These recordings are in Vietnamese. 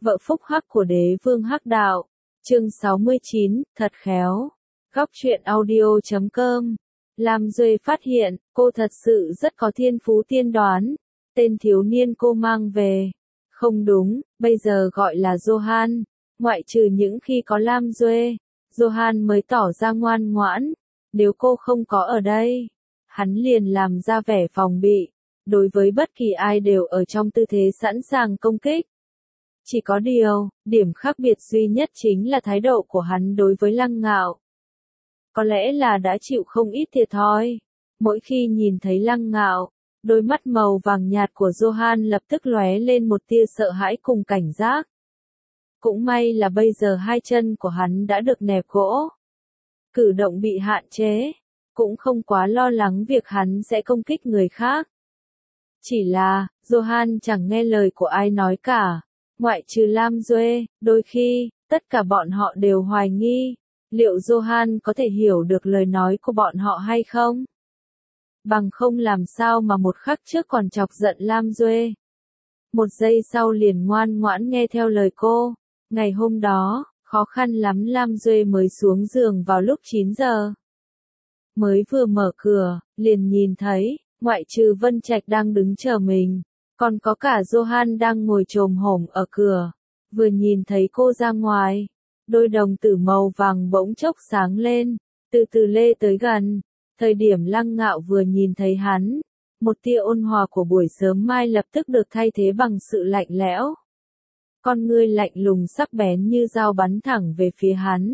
vợ phúc hắc của đế vương hắc đạo. Chương 69, thật khéo. Góc truyện audio.com. Lam Duệ phát hiện, cô thật sự rất có thiên phú tiên đoán. Tên thiếu niên cô mang về. Không đúng, bây giờ gọi là Johan. Ngoại trừ những khi có Lam Duệ, Johan mới tỏ ra ngoan ngoãn. Nếu cô không có ở đây, hắn liền làm ra vẻ phòng bị. Đối với bất kỳ ai đều ở trong tư thế sẵn sàng công kích. Chỉ có điều, điểm khác biệt duy nhất chính là thái độ của hắn đối với Lăng Ngạo. Có lẽ là đã chịu không ít thiệt thòi. Mỗi khi nhìn thấy Lăng Ngạo, đôi mắt màu vàng nhạt của Johan lập tức lóe lên một tia sợ hãi cùng cảnh giác. Cũng may là bây giờ hai chân của hắn đã được nẹp gỗ. Cử động bị hạn chế, cũng không quá lo lắng việc hắn sẽ công kích người khác. Chỉ là, Johan chẳng nghe lời của ai nói cả. Ngoại trừ Lam Duệ, đôi khi, tất cả bọn họ đều hoài nghi, liệu Johan có thể hiểu được lời nói của bọn họ hay không? Bằng không làm sao mà một khắc trước còn chọc giận Lam Duệ. Một giây sau liền ngoan ngoãn nghe theo lời cô. Ngày hôm đó, khó khăn lắm Lam Duệ mới xuống giường vào lúc 9 giờ. Mới vừa mở cửa, liền nhìn thấy, ngoại trừ Vân Trạch đang đứng chờ mình. Còn có cả Johan đang ngồi chồm hổm ở cửa. Vừa nhìn thấy cô ra ngoài, đôi đồng tử màu vàng bỗng chốc sáng lên, từ từ lê tới gần. Thời điểm Lăng Ngạo vừa nhìn thấy hắn, một tia ôn hòa của buổi sớm mai lập tức được thay thế bằng sự lạnh lẽo. Con ngươi lạnh lùng sắc bén như dao bắn thẳng về phía hắn.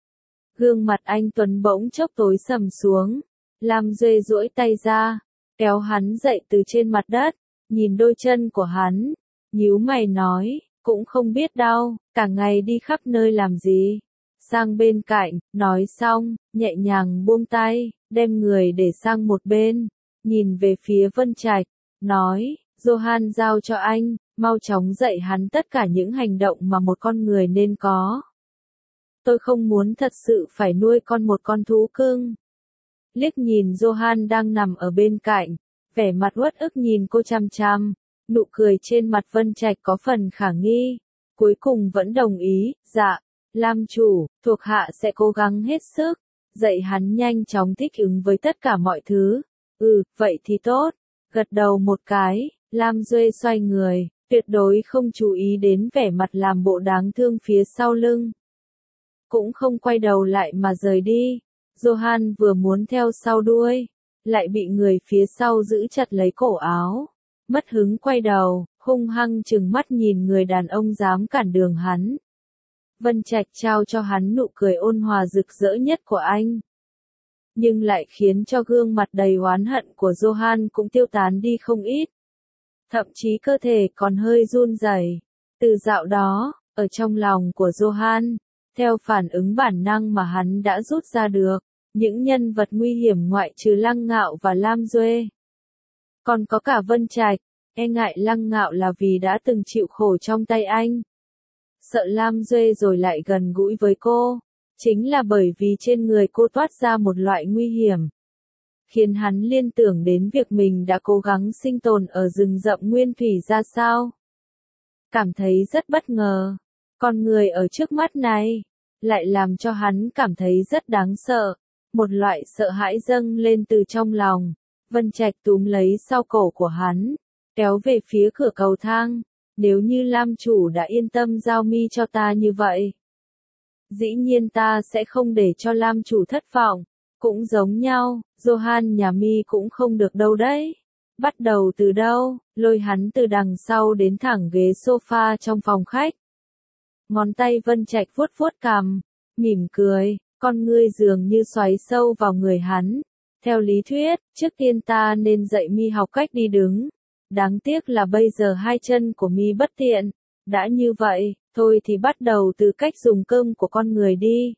Gương mặt anh Tuấn bỗng chốc tối sầm xuống. Lam Duệ duỗi tay ra, kéo hắn dậy từ trên mặt đất. Nhìn đôi chân của hắn, nhíu mày nói, cũng không biết đâu, cả ngày đi khắp nơi làm gì. Sang bên cạnh, nói xong, nhẹ nhàng buông tay, đem người để sang một bên, nhìn về phía Vân Trạch, nói, Johan giao cho anh, mau chóng dạy hắn tất cả những hành động mà một con người nên có. Tôi không muốn thật sự phải nuôi một con thú cưng. Liếc nhìn Johan đang nằm ở bên cạnh. Vẻ mặt uất ức nhìn cô chăm chăm, nụ cười trên mặt Vân Trạch có phần khả nghi, cuối cùng vẫn đồng ý, dạ, Lam chủ, thuộc hạ sẽ cố gắng hết sức, dạy hắn nhanh chóng thích ứng với tất cả mọi thứ, vậy thì tốt, gật đầu một cái, Lam Duệ xoay người, tuyệt đối không chú ý đến vẻ mặt làm bộ đáng thương phía sau lưng. Cũng không quay đầu lại mà rời đi, Johan vừa muốn theo sau đuôi. Lại bị người phía sau giữ chặt lấy cổ áo. Mất hứng quay đầu, hung hăng trừng mắt nhìn người đàn ông dám cản đường hắn. Vân Trạch trao cho hắn nụ cười ôn hòa rực rỡ nhất của anh. Nhưng lại khiến cho gương mặt đầy oán hận của Johan cũng tiêu tán đi không ít. Thậm chí cơ thể còn hơi run rẩy. Từ dạo đó, ở trong lòng của Johan, theo phản ứng bản năng mà hắn đã rút ra được. Những nhân vật nguy hiểm ngoại trừ Lăng Ngạo và Lam Duệ. Còn có cả Vân Trạch, e ngại Lăng Ngạo là vì đã từng chịu khổ trong tay anh. Sợ Lam Duệ rồi lại gần gũi với cô, chính là bởi vì trên người cô toát ra một loại nguy hiểm. Khiến hắn liên tưởng đến việc mình đã cố gắng sinh tồn ở rừng rậm nguyên thủy ra sao. Cảm thấy rất bất ngờ, con người ở trước mắt này, lại làm cho hắn cảm thấy rất đáng sợ. Một loại sợ hãi dâng lên từ trong lòng, Vân Trạch túm lấy sau cổ của hắn, kéo về phía cửa cầu thang, nếu như Lam chủ đã yên tâm giao Mi cho ta như vậy. Dĩ nhiên ta sẽ không để cho Lam chủ thất vọng, cũng giống nhau, Johan nhà Mi cũng không được đâu đấy. Bắt đầu từ đâu, lôi hắn từ đằng sau đến thẳng ghế sofa trong phòng khách. Ngón tay Vân Trạch vuốt vuốt cằm, mỉm cười. Con ngươi dường như xoáy sâu vào người hắn. Theo lý thuyết, trước tiên ta nên dạy Mi học cách đi đứng. Đáng tiếc là bây giờ hai chân của Mi bất tiện. Đã như vậy, thôi thì bắt đầu từ cách dùng cơm của con người đi.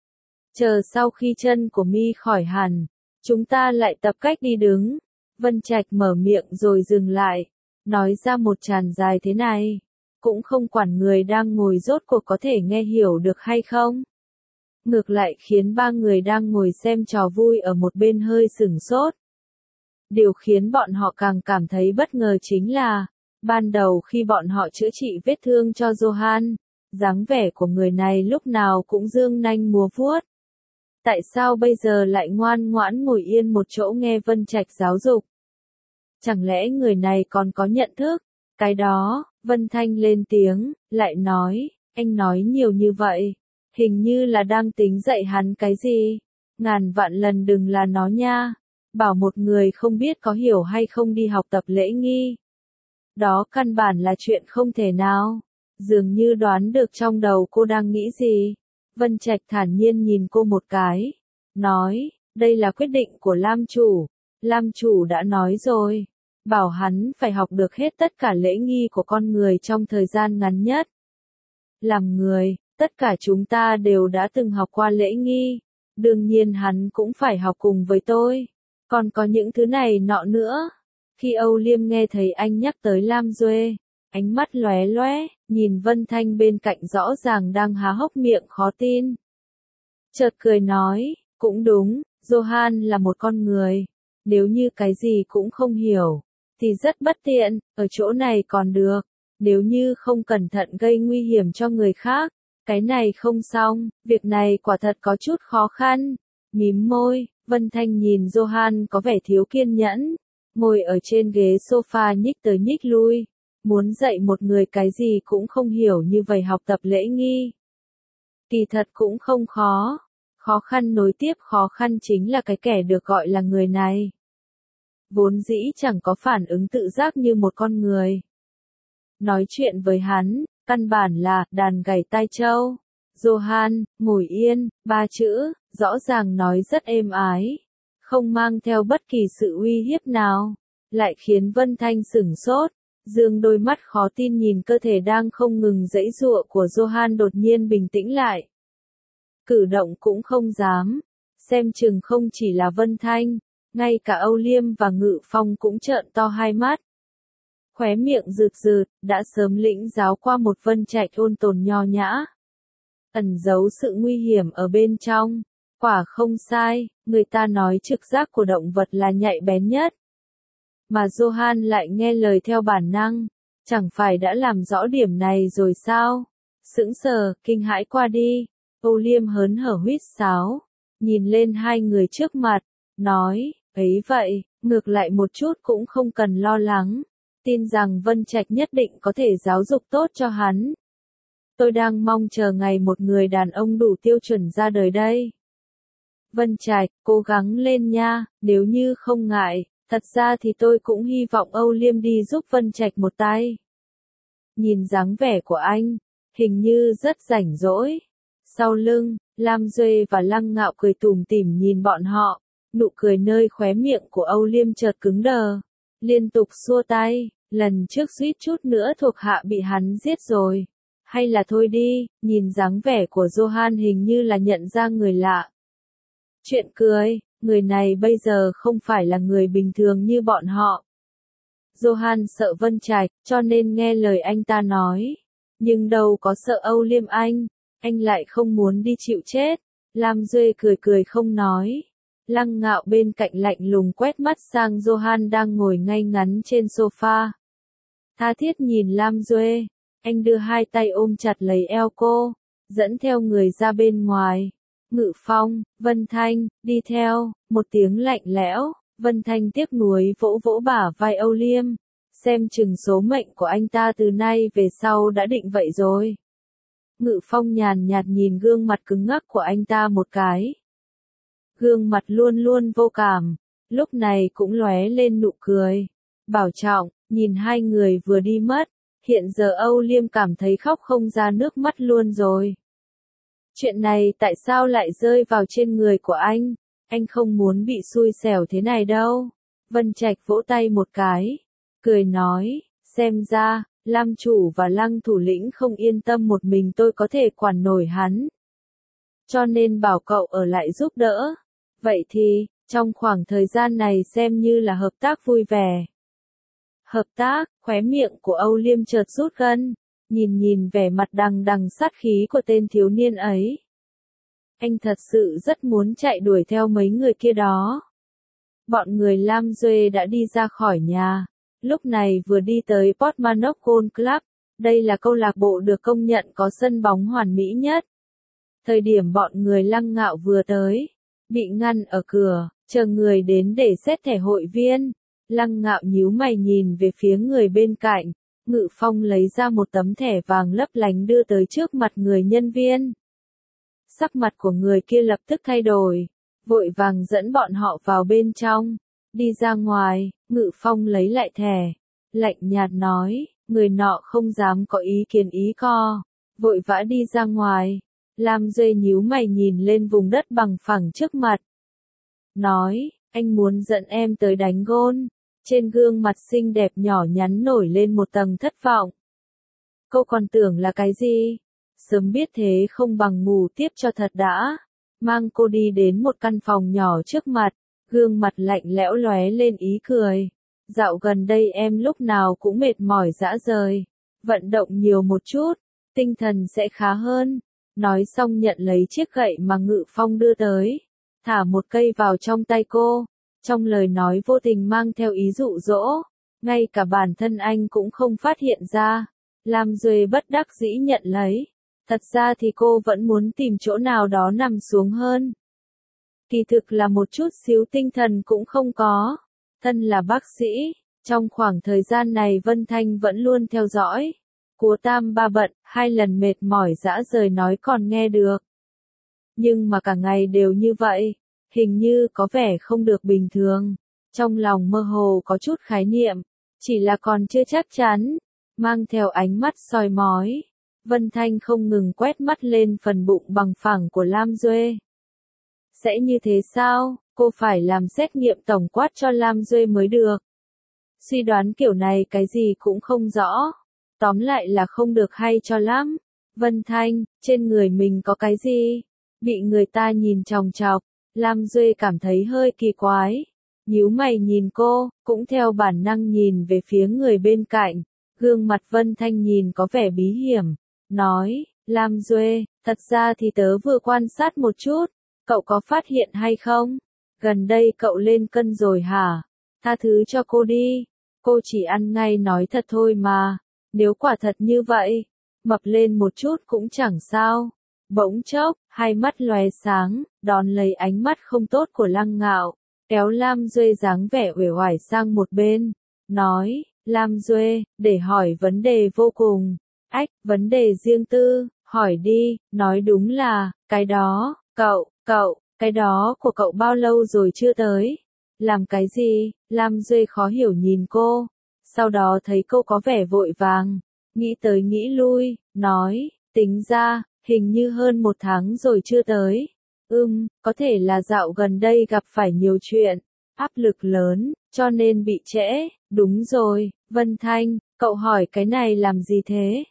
Chờ sau khi chân của Mi khỏi hẳn, chúng ta lại tập cách đi đứng. Vân Trạch mở miệng rồi dừng lại. Nói ra một tràng dài thế này. Cũng không quản người đang ngồi rốt cuộc có thể nghe hiểu được hay không. Ngược lại khiến ba người đang ngồi xem trò vui ở một bên hơi sửng sốt. Điều khiến bọn họ càng cảm thấy bất ngờ chính là, Ban đầu khi bọn họ chữa trị vết thương cho Johan, dáng vẻ của người này lúc nào cũng dương nanh múa vuốt. Tại sao bây giờ lại ngoan ngoãn ngồi yên một chỗ nghe Vân Trạch giáo dục? Chẳng lẽ người này còn có nhận thức? Cái đó, Vân Thanh lên tiếng, lại nói, anh nói nhiều như vậy, hình như là đang tính dạy hắn cái gì? Ngàn vạn lần đừng là nó nha. Bảo một người không biết có hiểu hay không đi học tập lễ nghi. Đó căn bản là chuyện không thể nào. Dường như đoán được trong đầu cô đang nghĩ gì. Vân Trạch thản nhiên nhìn cô một cái. Nói, đây là quyết định của Lam chủ. Lam chủ đã nói rồi. Bảo hắn phải học được hết tất cả lễ nghi của con người trong thời gian ngắn nhất. Làm người, tất cả chúng ta đều đã từng học qua lễ nghi. Đương nhiên hắn cũng phải học cùng với tôi. Còn có những thứ này nọ nữa. Khi Âu Liêm nghe thấy anh nhắc tới Lam Duệ, ánh mắt lóe lóe, nhìn Vân Thanh bên cạnh rõ ràng đang há hốc miệng khó tin. Chợt cười nói, cũng đúng, Johan là một con người. Nếu như cái gì cũng không hiểu, thì rất bất tiện, ở chỗ này còn được. Nếu như không cẩn thận gây nguy hiểm cho người khác, cái này không xong, việc này quả thật có chút khó khăn. Mím môi, Vân Thanh nhìn Johan có vẻ thiếu kiên nhẫn, ngồi ở trên ghế sofa nhích tới nhích lui, muốn dạy một người cái gì cũng không hiểu như vậy học tập lễ nghi. Kỳ thật cũng không khó, khó khăn nối tiếp khó khăn chính là cái kẻ được gọi là người này. Vốn dĩ chẳng có phản ứng tự giác như một con người. Nói chuyện với hắn, căn bản là đàn gảy tai trâu. Johan, ngồi yên, 3 chữ, rõ ràng nói rất êm ái, không mang theo bất kỳ sự uy hiếp nào, lại khiến Vân Thanh sửng sốt, dương đôi mắt khó tin nhìn cơ thể đang không ngừng giãy giụa của Johan đột nhiên bình tĩnh lại. Cử động cũng không dám, xem chừng không chỉ là Vân Thanh, ngay cả Âu Liêm và Ngự Phong cũng trợn to hai mắt. Khóe miệng rượt rượt, đã sớm lĩnh giáo qua một Vân Trạch ôn tồn nho nhã. Ẩn giấu sự nguy hiểm ở bên trong. Quả không sai, người ta nói trực giác của động vật là nhạy bén nhất. Mà Johan lại nghe lời theo bản năng, chẳng phải đã làm rõ điểm này rồi sao? Sững sờ, kinh hãi qua đi, Âu Liêm hớn hở huýt sáo, nhìn lên hai người trước mặt, nói, ấy vậy, ngược lại một chút cũng không cần lo lắng, tin rằng Vân Trạch nhất định có thể giáo dục tốt cho hắn. Tôi đang mong chờ ngày một người đàn ông đủ tiêu chuẩn ra đời đây. Vân Trạch, cố gắng lên nha, nếu như không ngại, thật ra thì tôi cũng hy vọng Âu Liêm đi giúp Vân Trạch một tay. Nhìn dáng vẻ của anh, hình như rất rảnh rỗi. Sau lưng, Lam Duệ và Lăng Ngạo cười tủm tỉm nhìn bọn họ, nụ cười nơi khóe miệng của Âu Liêm chợt cứng đờ, liên tục xua tay, lần trước suýt chút nữa thuộc hạ bị hắn giết rồi. Hay là thôi đi, nhìn dáng vẻ của Johan hình như là nhận ra người lạ. Chuyện cười, người này bây giờ không phải là người bình thường như bọn họ. Johan sợ Vân Trạch, cho nên nghe lời anh ta nói. Nhưng đâu có sợ Âu Liêm anh lại không muốn đi chịu chết. Lam Duệ cười cười không nói. Lăng Ngạo bên cạnh lạnh lùng quét mắt sang Johan đang ngồi ngay ngắn trên sofa. Tha thiết nhìn Lam Duệ, anh đưa hai tay ôm chặt lấy eo cô, dẫn theo người ra bên ngoài. Ngự Phong, Vân Thanh, đi theo, một tiếng lạnh lẽo, Vân Thanh tiếc nuối vỗ vỗ bả vai Âu Liêm, xem chừng số mệnh của anh ta từ nay về sau đã định vậy rồi. Ngự Phong nhàn nhạt nhìn gương mặt cứng ngắc của anh ta một cái. Gương mặt luôn luôn vô cảm, lúc này cũng lóe lên nụ cười. Bảo trọng, nhìn hai người vừa đi mất, hiện giờ Âu Liêm cảm thấy khóc không ra nước mắt luôn rồi. Chuyện này tại sao lại rơi vào trên người của anh không muốn bị xui xẻo thế này đâu. Vân Trạch vỗ tay một cái, cười nói, xem ra, Lam chủ và Lăng thủ lĩnh không yên tâm một mình tôi có thể quản nổi hắn. Cho nên bảo cậu ở lại giúp đỡ. Vậy thì, trong khoảng thời gian này xem như là hợp tác vui vẻ. Hợp tác, khóe miệng của Âu Liêm chợt rút gân, nhìn vẻ mặt đằng đằng sát khí của tên thiếu niên ấy. Anh thật sự rất muốn chạy đuổi theo mấy người kia đó. Bọn người Lam Duệ đã đi ra khỏi nhà, Lúc này vừa đi tới Portmanok Golf Club, đây là câu lạc bộ được công nhận có sân bóng hoàn mỹ nhất. Thời điểm bọn người Lăng Ngạo vừa tới, bị ngăn ở cửa, chờ người đến để xét thẻ hội viên. Lăng Ngạo nhíu mày nhìn về phía người bên cạnh, Ngự Phong lấy ra một tấm thẻ vàng lấp lánh đưa tới trước mặt người nhân viên. Sắc mặt của người kia lập tức thay đổi, vội vàng dẫn bọn họ vào bên trong. Đi ra ngoài, Ngự Phong lấy lại thẻ, lạnh nhạt nói, người nọ không dám có ý kiến ý co, vội vã đi ra ngoài. Lam Duệ nhíu mày nhìn lên vùng đất bằng phẳng trước mặt. Nói, anh muốn dẫn em tới đánh gôn. Trên gương mặt xinh đẹp nhỏ nhắn nổi lên một tầng thất vọng. Cô còn tưởng là cái gì? Sớm biết thế không bằng ngủ tiếp cho thật đã. Mang cô đi đến một căn phòng nhỏ trước mặt, gương mặt lạnh lẽo lóe lên ý cười. Dạo gần đây em lúc nào cũng mệt mỏi rã rời. Vận động nhiều một chút, tinh thần sẽ khá hơn. Nói xong nhận lấy chiếc gậy mà Ngự Phong đưa tới, thả một cây vào trong tay cô. Trong lời nói vô tình mang theo ý dụ dỗ, ngay cả bản thân anh cũng không phát hiện ra. Lam Duệ bất đắc dĩ nhận lấy. Thật ra thì cô vẫn muốn tìm chỗ nào đó nằm xuống hơn. Kỳ thực là một chút xíu tinh thần cũng không có. Thân là bác sĩ, trong khoảng thời gian này Vân Thanh vẫn luôn theo dõi. Cúa tam ba bận, 2 lần mệt mỏi rã rời nói còn nghe được. Nhưng mà cả ngày đều như vậy, hình như có vẻ không được bình thường. Trong lòng mơ hồ có chút khái niệm, chỉ là còn chưa chắc chắn, mang theo ánh mắt soi mói. Vân Thanh không ngừng quét mắt lên phần bụng bằng phẳng của Lam Duệ. Sẽ như thế sao? Cô phải làm xét nghiệm tổng quát cho Lam Duệ mới được. Suy đoán kiểu này cái gì cũng không rõ. Tóm lại là không được hay cho lắm. Vân Thanh, trên người mình có cái gì? Bị người ta nhìn chòng chọc, Lam Duệ cảm thấy hơi kỳ quái. Nhíu mày nhìn cô, cũng theo bản năng nhìn về phía người bên cạnh. Gương mặt Vân Thanh nhìn có vẻ bí hiểm. Nói, Lam Duệ, thật ra thì tớ vừa quan sát một chút. Cậu có phát hiện hay không? Gần đây cậu lên cân rồi hả? Tha thứ cho cô đi. Cô chỉ ăn ngay nói thật thôi mà. Nếu quả thật như vậy, mập lên một chút cũng chẳng sao. Bỗng chốc, hai mắt lóe sáng, đón lấy ánh mắt không tốt của Lăng Ngạo, kéo Lam Duệ dáng vẻ uể oải sang một bên, nói, Lam Duệ, để hỏi vấn đề vô cùng. Ách, vấn đề riêng tư, hỏi đi, nói đúng là, cái đó, cái đó của cậu bao lâu rồi chưa tới? Làm cái gì? Lam Duệ khó hiểu nhìn cô. Sau đó thấy cô có vẻ vội vàng, nghĩ tới nghĩ lui, nói, tính ra, hình như hơn 1 tháng rồi chưa tới. Có thể là dạo gần đây gặp phải nhiều chuyện, áp lực lớn, cho nên bị trễ. Đúng rồi, Vân Thanh, cậu hỏi cái này làm gì thế?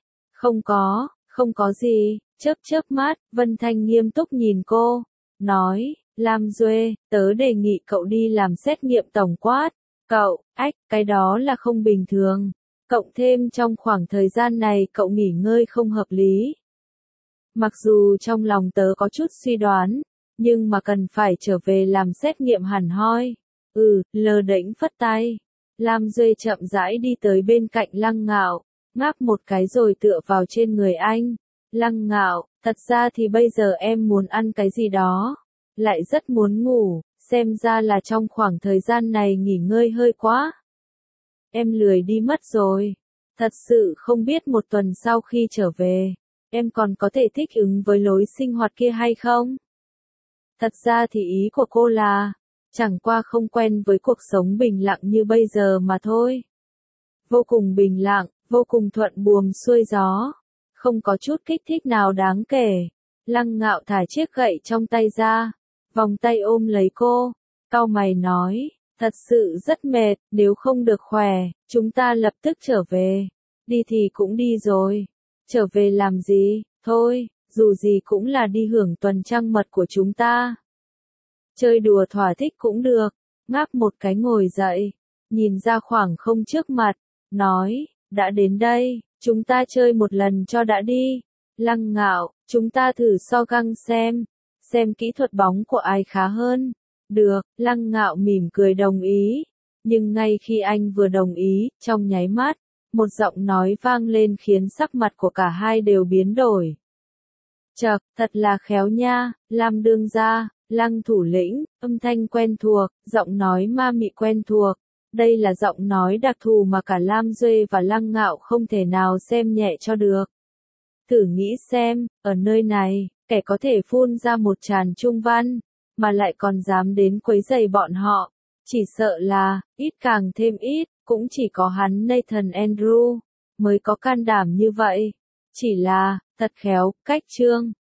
Không có gì, chớp mắt, Vân Thanh nghiêm túc nhìn cô, nói, Lam Duệ, tớ đề nghị cậu đi làm xét nghiệm tổng quát. Cái đó là không bình thường. Cộng thêm trong khoảng thời gian này cậu nghỉ ngơi không hợp lý. Mặc dù trong lòng tớ có chút suy đoán, nhưng mà cần phải trở về làm xét nghiệm hẳn hoi. Lơ đễnh phất tay. Lam Duệ chậm rãi đi tới bên cạnh Lăng Ngạo, ngáp một cái rồi tựa vào trên người anh. Lăng Ngạo, thật ra thì bây giờ em muốn ăn cái gì đó, lại rất muốn ngủ, xem ra là trong khoảng thời gian này nghỉ ngơi hơi quá. Em lười đi mất rồi. Thật sự không biết một tuần sau khi trở về, em còn có thể thích ứng với lối sinh hoạt kia hay không? Thật ra thì ý của cô là, chẳng qua không quen với cuộc sống bình lặng như bây giờ mà thôi. Vô cùng bình lặng, vô cùng thuận buồm xuôi gió. Không có chút kích thích nào đáng kể. Lăng Ngạo thả chiếc gậy trong tay ra, vòng tay ôm lấy cô, cau mày nói, thật sự rất mệt, nếu không được khỏe, chúng ta lập tức trở về. Đi thì cũng đi rồi. Trở về làm gì? Thôi, dù gì cũng là đi hưởng tuần trăng mật của chúng ta. Chơi đùa thỏa thích cũng được. Ngáp một cái ngồi dậy, nhìn ra khoảng không trước mặt, nói, đã đến đây, chúng ta chơi một lần cho đã đi. Lăng Ngạo, chúng ta thử so găng xem kỹ thuật bóng của ai khá hơn. Được, Lăng Ngạo mỉm cười đồng ý. Nhưng ngay khi anh vừa đồng ý, trong nháy mắt, một giọng nói vang lên khiến sắc mặt của cả hai đều biến đổi. Chậc, thật là khéo nha, Lam đương gia, Lăng thủ lĩnh, âm thanh quen thuộc, giọng nói ma mị quen thuộc. Đây là giọng nói đặc thù mà cả Lam Duệ và Lăng Ngạo không thể nào xem nhẹ cho được. Thử nghĩ xem, ở nơi này, kẻ có thể phun ra một tràng trung văn, mà lại còn dám đến quấy rầy bọn họ. Chỉ sợ là, ít càng thêm ít, cũng chỉ có hắn Nathan Andrew, mới có can đảm như vậy. Chỉ là, thật khéo, cách chương.